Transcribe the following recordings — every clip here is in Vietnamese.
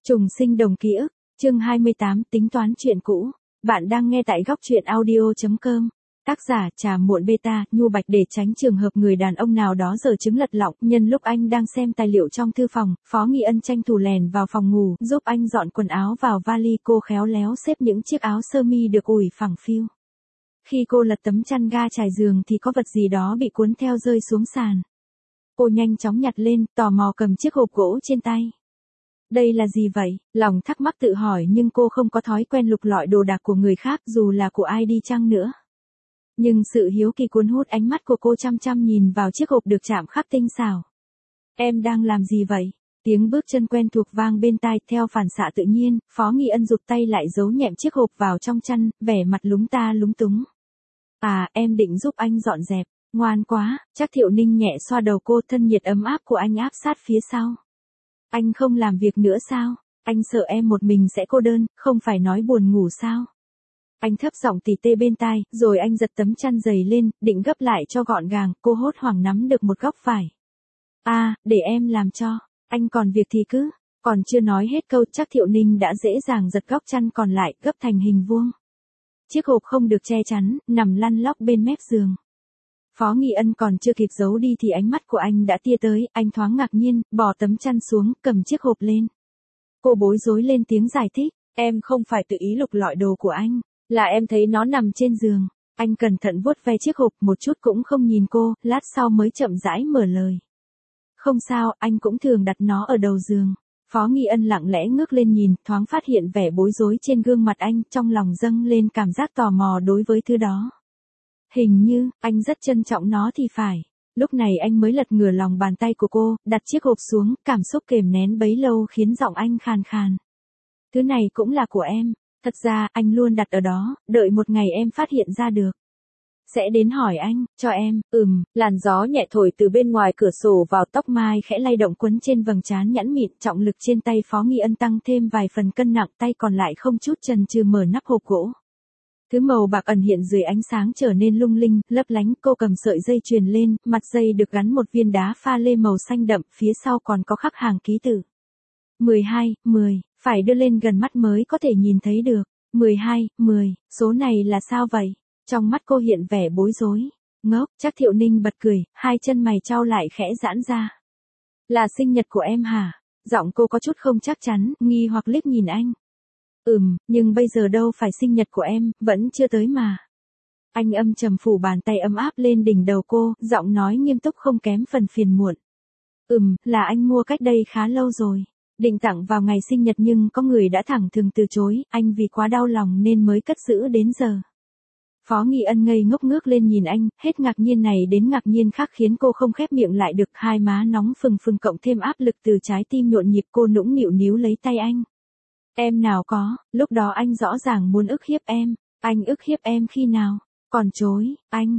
Trùng sinh đồng ký ức, chương 28 tính toán chuyện cũ. Bạn đang nghe tại góc truyện audio.com. Tác giả Trà Muộn Beta, Nhu Bạch. Để tránh trường hợp người đàn ông nào đó giở trứng lật lọng, nhân lúc anh đang xem tài liệu trong thư phòng, Phó Nghi Ân tranh thủ lèn vào phòng ngủ, giúp anh dọn quần áo vào vali. Cô khéo léo xếp những chiếc áo sơ mi được ủi phẳng phiu. Khi cô lật tấm chăn ga trải giường thì có vật gì đó bị cuốn theo rơi xuống sàn. Cô nhanh chóng nhặt lên, tò mò cầm chiếc hộp gỗ trên tay. Đây là gì vậy? Lòng thắc mắc tự hỏi, nhưng cô không có thói quen lục lọi đồ đạc của người khác dù là của ai đi chăng nữa. Nhưng sự hiếu kỳ cuốn hút ánh mắt của cô chăm chăm nhìn vào chiếc hộp được chạm khắc tinh xảo. Em đang làm gì vậy? Tiếng bước chân quen thuộc vang bên tai. Theo phản xạ tự nhiên, Phó Nghi Ân rụt tay lại giấu nhẹm chiếc hộp vào trong chăn, vẻ mặt lúng ta lúng túng. À, em định giúp anh dọn dẹp. Ngoan quá. Trác Thiệu Ninh nhẹ xoa đầu cô, thân nhiệt ấm áp của anh áp sát phía sau. Anh không làm việc nữa sao? Anh sợ em một mình sẽ cô đơn, không phải nói buồn ngủ sao? Anh thấp giọng tỉ tê bên tai, rồi anh giật tấm chăn dày lên, định gấp lại cho gọn gàng. Cô hốt hoảng nắm được một góc vải. À, để em làm cho. Anh còn việc thì cứ. Còn chưa nói hết câu, Trác Thiệu Ninh đã dễ dàng giật góc chăn còn lại, gấp thành hình vuông. Chiếc hộp không được che chắn, nằm lăn lóc bên mép giường. Phó Nghi Ân còn chưa kịp giấu đi thì ánh mắt của anh đã tia tới. Anh thoáng ngạc nhiên, bỏ tấm chăn xuống, cầm chiếc hộp lên. Cô bối rối lên tiếng giải thích. Em không phải tự ý lục lọi đồ của anh, là em thấy nó nằm trên giường. Anh cẩn thận vuốt ve chiếc hộp, một chút cũng không nhìn cô, lát sau mới chậm rãi mở lời. Không sao, anh cũng thường đặt nó ở đầu giường. Phó Nghi Ân lặng lẽ ngước lên nhìn, thoáng phát hiện vẻ bối rối trên gương mặt anh, trong lòng dâng lên cảm giác tò mò đối với thứ đó. Hình như, anh rất trân trọng nó thì phải. Lúc này anh mới lật ngửa lòng bàn tay của cô, đặt chiếc hộp xuống, cảm xúc kềm nén bấy lâu khiến giọng anh khàn khàn. Thứ này cũng là của em. Thật ra, anh luôn đặt ở đó, đợi một ngày em phát hiện ra được. Sẽ đến hỏi anh, cho em. Làn gió nhẹ thổi từ bên ngoài cửa sổ vào, tóc mai khẽ lay động quấn trên vầng trán nhẵn mịn. Trọng lực trên tay Phó Nghi Ân tăng thêm vài phần cân nặng, tay còn lại không chút chần chừ mở nắp hộp gỗ. Thứ màu bạc ẩn hiện dưới ánh sáng trở nên lung linh, lấp lánh. Cô cầm sợi dây chuyền lên, mặt dây được gắn một viên đá pha lê màu xanh đậm, phía sau còn có khắc hàng ký tự. 12, 10, phải đưa lên gần mắt mới có thể nhìn thấy được. 12, 10, số này là sao vậy? Trong mắt cô hiện vẻ bối rối. Ngốc, Trác Thiệu Ninh bật cười, hai chân mày chau lại khẽ giãn ra. Là sinh nhật của em hả? Giọng cô có chút không chắc chắn, nghi hoặc liếc nhìn anh. Nhưng bây giờ đâu phải sinh nhật của em, vẫn chưa tới mà. Anh âm trầm phủ bàn tay ấm áp lên đỉnh đầu cô, giọng nói nghiêm túc không kém phần phiền muộn. Là anh mua cách đây khá lâu rồi. Định tặng vào ngày sinh nhật nhưng có người đã thẳng thừng từ chối, anh vì quá đau lòng nên mới cất giữ đến giờ. Phó Nghi Ân ngây ngốc ngước lên nhìn anh, hết ngạc nhiên này đến ngạc nhiên khác khiến cô không khép miệng lại được. Hai má nóng phừng phừng cộng thêm áp lực từ trái tim nhộn nhịp, cô nũng nịu níu lấy tay anh. Em nào có, lúc đó anh rõ ràng muốn ức hiếp em. Anh ức hiếp em khi nào? Còn chối,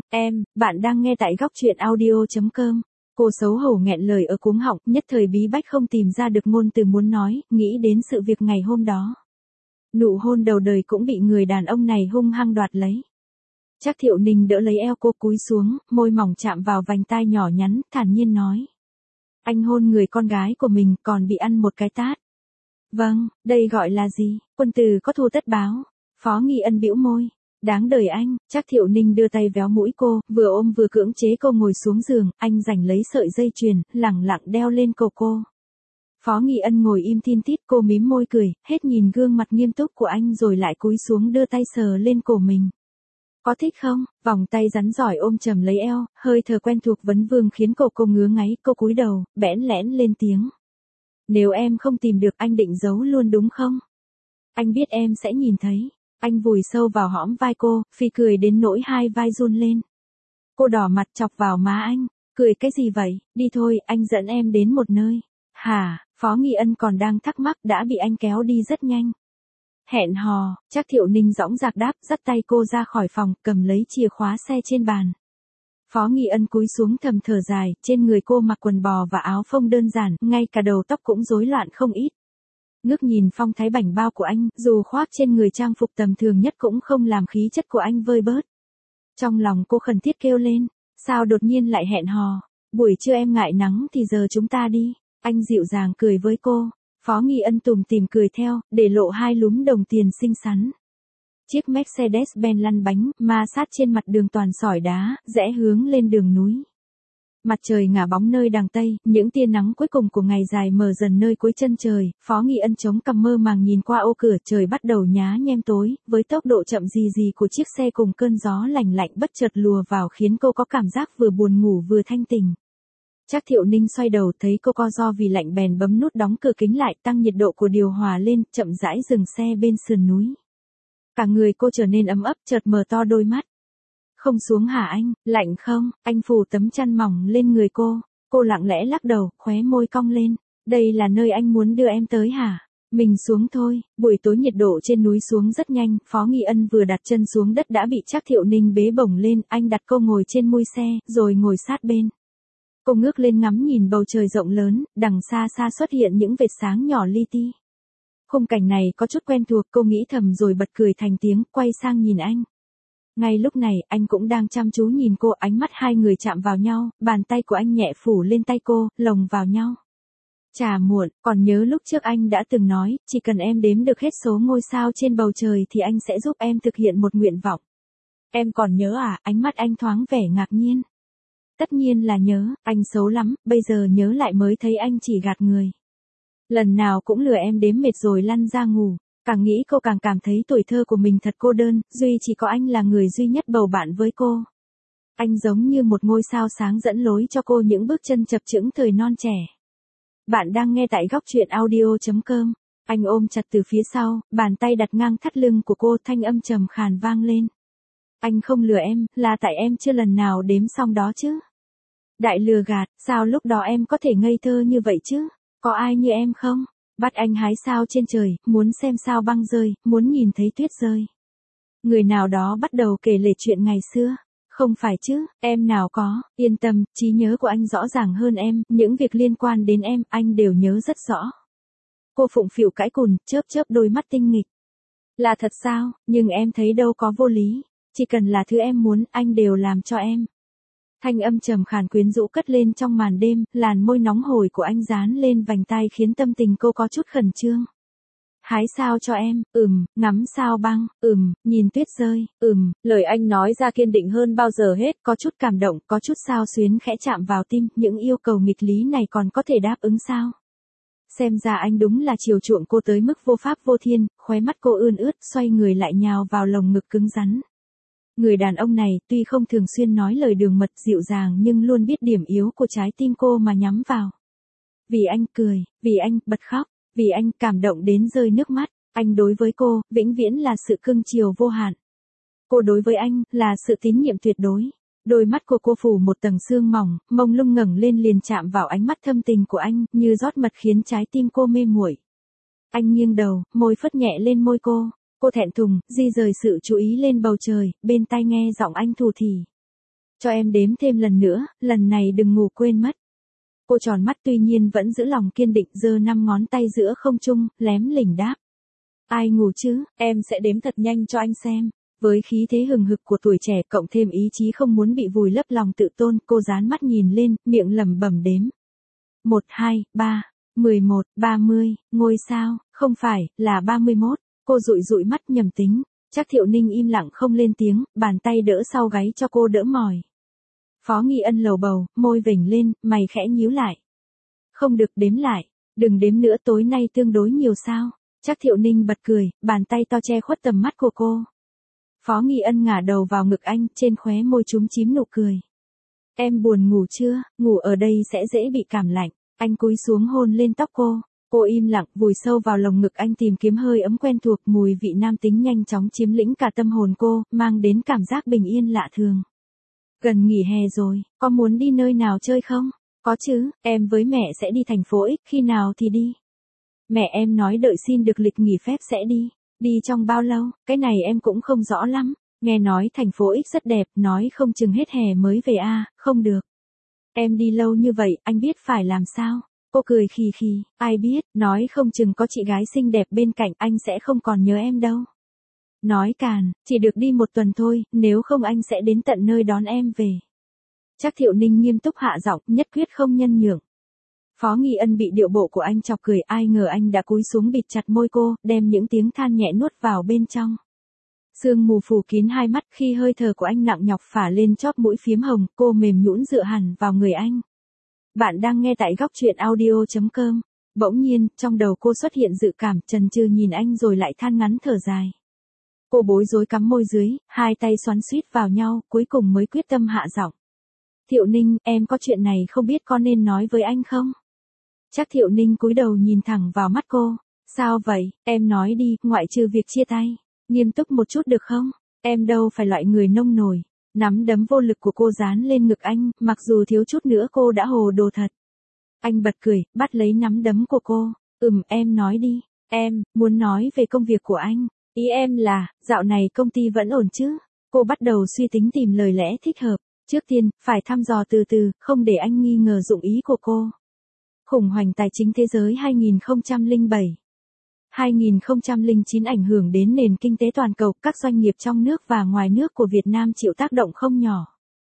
bạn đang nghe tại góc truyện audio.com. Cô xấu hổ nghẹn lời ở cuống họng, nhất thời bí bách không tìm ra được ngôn từ muốn nói, nghĩ đến sự việc ngày hôm đó. Nụ hôn đầu đời cũng bị người đàn ông này hung hăng đoạt lấy. Trác Thiệu Ninh đỡ lấy eo cô cúi xuống, môi mỏng chạm vào vành tai nhỏ nhắn, thản nhiên nói. Anh hôn người con gái của mình còn bị ăn một cái tát. Vâng, đây gọi là gì? Quân tử có thù tất báo. Phó Nghi Ân bĩu môi. Đáng đời anh. Trác Thiệu Ninh đưa tay véo mũi cô, vừa ôm vừa cưỡng chế cô ngồi xuống giường. Anh giành lấy sợi dây chuyền, lẳng lặng đeo lên cổ cô. Phó Nghi Ân ngồi im thin tít, cô mím môi cười, hết nhìn gương mặt nghiêm túc của anh rồi lại cúi xuống đưa tay sờ lên cổ mình. Có thích không? Vòng tay rắn giỏi ôm chầm lấy eo, hơi thở quen thuộc vấn vương khiến cô ngứa ngáy. Cô cúi đầu, bẽn lẽn lên tiếng. Nếu em không tìm được anh định giấu luôn đúng không? Anh biết em sẽ nhìn thấy. Anh vùi sâu vào hõm vai cô, phì cười đến nỗi hai vai run lên. Cô đỏ mặt chọc vào má anh. Cười cái gì vậy? Đi thôi, anh dẫn em đến một nơi. Hả? Phó Nghi Ân còn đang thắc mắc đã bị anh kéo đi rất nhanh. Hẹn hò, Trác Thiệu Ninh dõng dạc đáp, dắt tay cô ra khỏi phòng, cầm lấy chìa khóa xe trên bàn. Phó Nghi Ân cúi xuống thầm thở dài, trên người cô mặc quần bò và áo phông đơn giản, ngay cả đầu tóc cũng rối loạn không ít. Ngước nhìn phong thái bảnh bao của anh, dù khoác trên người trang phục tầm thường nhất cũng không làm khí chất của anh vơi bớt. Trong lòng cô khẩn thiết kêu lên, sao đột nhiên lại hẹn hò? Buổi trưa em ngại nắng thì giờ chúng ta đi. Anh dịu dàng cười với cô. Phó Nghi Ân tủm tỉm cười theo, để lộ hai lúm đồng tiền xinh xắn. Chiếc Mercedes-Benz lăn bánh, ma sát trên mặt đường toàn sỏi đá, rẽ hướng lên đường núi. Mặt trời ngả bóng nơi đằng Tây, những tia nắng cuối cùng của ngày dài mờ dần nơi cuối chân trời, Phó Nghi Ân chống cằm mơ màng nhìn qua ô cửa, trời bắt đầu nhá nhem tối, với tốc độ chậm rì rì của chiếc xe cùng cơn gió lành lạnh bất chợt lùa vào khiến cô có cảm giác vừa buồn ngủ vừa thanh tỉnh. Trác Thiệu Ninh xoay đầu thấy cô co ro vì lạnh bèn bấm nút đóng cửa kính lại, tăng nhiệt độ của điều hòa lên, chậm rãi dừng xe bên sườn núi. Cả người cô trở nên ấm ấp, chợt mở to đôi mắt. Không xuống hả anh, lạnh không? Anh phủ tấm chăn mỏng lên người cô. Cô lặng lẽ lắc đầu, khóe môi cong lên. Đây là nơi anh muốn đưa em tới hả? Mình xuống thôi. Buổi tối nhiệt độ trên núi xuống rất nhanh, Phó Nghi Ân vừa đặt chân xuống đất đã bị Trác Thiệu Ninh bế bổng lên, anh đặt cô ngồi trên mui xe, rồi ngồi sát bên. Cô ngước lên ngắm nhìn bầu trời rộng lớn, đằng xa xa xuất hiện những vệt sáng nhỏ li ti. Khung cảnh này có chút quen thuộc, cô nghĩ thầm rồi bật cười thành tiếng, quay sang nhìn anh. Ngay lúc này, anh cũng đang chăm chú nhìn cô, ánh mắt hai người chạm vào nhau, bàn tay của anh nhẹ phủ lên tay cô, lồng vào nhau. Chà muộn, còn nhớ lúc trước anh đã từng nói, chỉ cần em đếm được hết số ngôi sao trên bầu trời thì anh sẽ giúp em thực hiện một nguyện vọng. Em còn nhớ à? Ánh mắt anh thoáng vẻ ngạc nhiên. Tất nhiên là nhớ, anh xấu lắm, bây giờ nhớ lại mới thấy anh chỉ gạt người. Lần nào cũng lừa em đếm mệt rồi lăn ra ngủ. Càng nghĩ cô càng cảm thấy tuổi thơ của mình thật cô đơn, duy chỉ có anh là người duy nhất bầu bạn với cô. Anh giống như một ngôi sao sáng dẫn lối cho cô những bước chân chập chững thời non trẻ. Bạn đang nghe tại góc truyện audio.com. Anh ôm chặt từ phía sau, bàn tay đặt ngang thắt lưng của cô, thanh âm trầm khàn vang lên. Anh không lừa em, là tại em chưa lần nào đếm xong đó chứ. Đại lừa gạt, sao lúc đó em có thể ngây thơ như vậy chứ? Có ai như em không? Bắt anh hái sao trên trời, muốn xem sao băng rơi, muốn nhìn thấy tuyết rơi. Người nào đó bắt đầu kể lể chuyện ngày xưa. Không phải chứ, em nào có, yên tâm, trí nhớ của anh rõ ràng hơn em, những việc liên quan đến em, anh đều nhớ rất rõ. Cô phụng phịu cãi cùn, chớp chớp đôi mắt tinh nghịch. Là thật sao, nhưng em thấy đâu có vô lý, chỉ cần là thứ em muốn, anh đều làm cho em. Thanh âm trầm khàn quyến rũ cất lên trong màn đêm, làn môi nóng hổi của anh dán lên vành tai khiến tâm tình cô có chút khẩn trương. Hái sao cho em, ngắm sao băng, nhìn tuyết rơi, lời anh nói ra kiên định hơn bao giờ hết, có chút cảm động, có chút xao xuyến khẽ chạm vào tim, những yêu cầu nghịch lý này còn có thể đáp ứng sao? Xem ra anh đúng là chiều chuộng cô tới mức vô pháp vô thiên, khóe mắt cô ươn ướt, xoay người lại nhào vào lồng ngực cứng rắn. Người đàn ông này tuy không thường xuyên nói lời đường mật dịu dàng nhưng luôn biết điểm yếu của trái tim cô mà nhắm vào. Vì anh cười, vì anh bật khóc, vì anh cảm động đến rơi nước mắt, anh đối với cô, vĩnh viễn là sự cưng chiều vô hạn. Cô đối với anh, là sự tín nhiệm tuyệt đối. Đôi mắt của cô phủ một tầng sương mỏng, mông lung ngẩng lên liền chạm vào ánh mắt thâm tình của anh, như rót mật khiến trái tim cô mê muội. Anh nghiêng đầu, môi phất nhẹ lên môi cô. Cô thẹn thùng, di rời sự chú ý lên bầu trời, bên tai nghe giọng anh thủ thỉ. Cho em đếm thêm lần nữa, lần này đừng ngủ quên mất. Cô tròn mắt tuy nhiên vẫn giữ lòng kiên định, giơ 5 ngón tay giữa không trung, lém lỉnh đáp. Ai ngủ chứ, em sẽ đếm thật nhanh cho anh xem. Với khí thế hừng hực của tuổi trẻ cộng thêm ý chí không muốn bị vùi lấp lòng tự tôn, cô dán mắt nhìn lên, miệng lẩm bẩm đếm. 1, 2, 3, 11, 30, ngôi sao, không phải, là 31. Cô dụi dụi mắt nhầm tính, Trác Thiệu Ninh im lặng không lên tiếng, bàn tay đỡ sau gáy cho cô đỡ mỏi. Phó Nghi Ân lầu bầu, môi vểnh lên, mày khẽ nhíu lại. Không được đếm lại, đừng đếm nữa, tối nay tương đối nhiều sao. Trác Thiệu Ninh bật cười, bàn tay to che khuất tầm mắt của cô. Phó Nghi Ân ngả đầu vào ngực anh, trên khóe môi chúm chím nụ cười. Em buồn ngủ chưa, ngủ ở đây sẽ dễ bị cảm lạnh. Anh cúi xuống hôn lên tóc cô. Cô im lặng, vùi sâu vào lồng ngực anh tìm kiếm hơi ấm quen thuộc, mùi vị nam tính nhanh chóng chiếm lĩnh cả tâm hồn cô, mang đến cảm giác bình yên lạ thường. Gần nghỉ hè rồi, có muốn đi nơi nào chơi không? Có chứ, em với mẹ sẽ đi thành phố X, khi nào thì đi? Mẹ em nói đợi xin được lịch nghỉ phép sẽ đi. Đi trong bao lâu, cái này em cũng không rõ lắm. Nghe nói thành phố X rất đẹp, nói không chừng hết hè mới về à, không được. Em đi lâu như vậy, anh biết phải làm sao? Cô cười khì khì, ai biết, nói không chừng có chị gái xinh đẹp bên cạnh, anh sẽ không còn nhớ em đâu. Nói càn, chỉ được đi 1 tuần thôi, nếu không anh sẽ đến tận nơi đón em về. Trác Thiệu Ninh nghiêm túc hạ giọng, nhất quyết không nhân nhượng. Phó Nghi Ân bị điệu bộ của anh chọc cười, ai ngờ anh đã cúi xuống bịt chặt môi cô, đem những tiếng than nhẹ nuốt vào bên trong. Sương mù phủ kín hai mắt, khi hơi thở của anh nặng nhọc phả lên chóp mũi phiếm hồng, cô mềm nhũn dựa hẳn vào người anh. Bạn đang nghe tại góc truyện audio.com. Bỗng nhiên, trong đầu cô xuất hiện dự cảm, chần chừ nhìn anh rồi lại than ngắn thở dài. Cô bối rối cắm môi dưới, hai tay xoắn xuýt vào nhau, cuối cùng mới quyết tâm hạ giọng. Thiệu Ninh, em có chuyện này không biết có nên nói với anh không? Chắc Thiệu Ninh cúi đầu nhìn thẳng vào mắt cô. Sao vậy, em nói đi, ngoại trừ việc chia tay. Nghiêm túc một chút được không? Em đâu phải loại người nông nổi. Nắm đấm vô lực của cô dán lên ngực anh, mặc dù thiếu chút nữa cô đã hồ đồ thật. Anh bật cười, bắt lấy nắm đấm của cô. Em nói đi. Em muốn nói về công việc của anh. Ý em là, dạo này công ty vẫn ổn chứ? Cô bắt đầu suy tính tìm lời lẽ thích hợp. Trước tiên, phải thăm dò từ từ, không để anh nghi ngờ dụng ý của cô. Khủng hoảng tài chính thế giới 2007. 2009 ảnh hưởng đến nền kinh tế toàn cầu, các doanh nghiệp trong nước và ngoài nước của Việt Nam chịu tác động không nhỏ.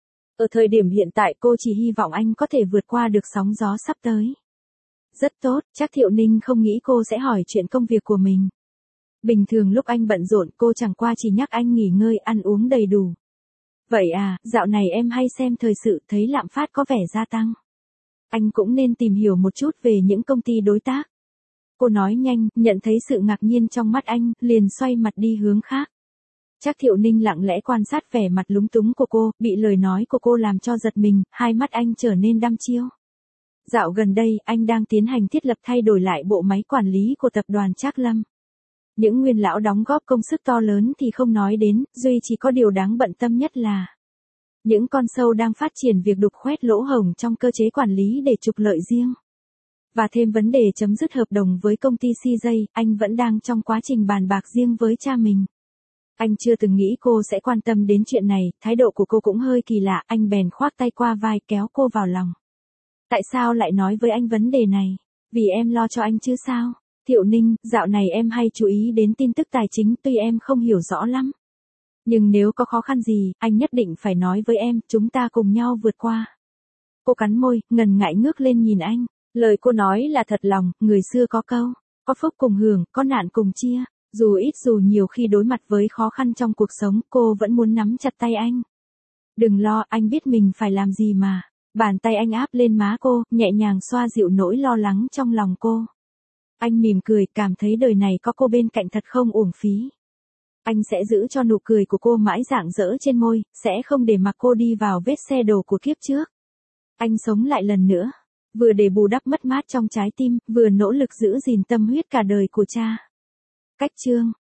Ở thời điểm hiện tại cô chỉ hy vọng anh có thể vượt qua được sóng gió sắp tới. Rất tốt, chắc Thiệu Ninh không nghĩ cô sẽ hỏi chuyện công việc của mình. Bình thường lúc anh bận rộn cô chẳng qua chỉ nhắc anh nghỉ ngơi ăn uống đầy đủ. Vậy à, dạo này em hay xem thời sự thấy lạm phát có vẻ gia tăng. Anh cũng nên tìm hiểu một chút về những công ty đối tác. Cô nói nhanh, nhận thấy sự ngạc nhiên trong mắt anh, liền xoay mặt đi hướng khác. Chắc Thiệu Ninh lặng lẽ quan sát vẻ mặt lúng túng của cô, bị lời nói của cô làm cho giật mình, hai mắt anh trở nên đăm chiêu. Dạo gần đây, anh đang tiến hành thiết lập thay đổi lại bộ máy quản lý của tập đoàn Trác Lâm. Những nguyên lão đóng góp công sức to lớn thì không nói đến, duy chỉ có điều đáng bận tâm nhất là những con sâu đang phát triển việc đục khoét lỗ hổng trong cơ chế quản lý để trục lợi riêng. Và thêm vấn đề chấm dứt hợp đồng với công ty CJ, anh vẫn đang trong quá trình bàn bạc riêng với cha mình. Anh chưa từng nghĩ cô sẽ quan tâm đến chuyện này, thái độ của cô cũng hơi kỳ lạ, anh bèn khoác tay qua vai kéo cô vào lòng. Tại sao lại nói với anh vấn đề này? Vì em lo cho anh chứ sao? Thiệu Ninh, dạo này em hay chú ý đến tin tức tài chính, tuy em không hiểu rõ lắm. Nhưng nếu có khó khăn gì, anh nhất định phải nói với em, chúng ta cùng nhau vượt qua. Cô cắn môi, ngần ngại ngước lên nhìn anh. Lời cô nói là thật lòng, người xưa có câu, có phúc cùng hưởng, có nạn cùng chia. Dù ít dù nhiều khi đối mặt với khó khăn trong cuộc sống, cô vẫn muốn nắm chặt tay anh. Đừng lo, anh biết mình phải làm gì mà. Bàn tay anh áp lên má cô, nhẹ nhàng xoa dịu nỗi lo lắng trong lòng cô. Anh mỉm cười, cảm thấy đời này có cô bên cạnh thật không uổng phí. Anh sẽ giữ cho nụ cười của cô mãi rạng rỡ trên môi, sẽ không để mặc cô đi vào vết xe đổ của kiếp trước. Anh sống lại lần nữa, vừa để bù đắp mất mát trong trái tim, vừa nỗ lực giữ gìn tâm huyết cả đời của cha. Cách chương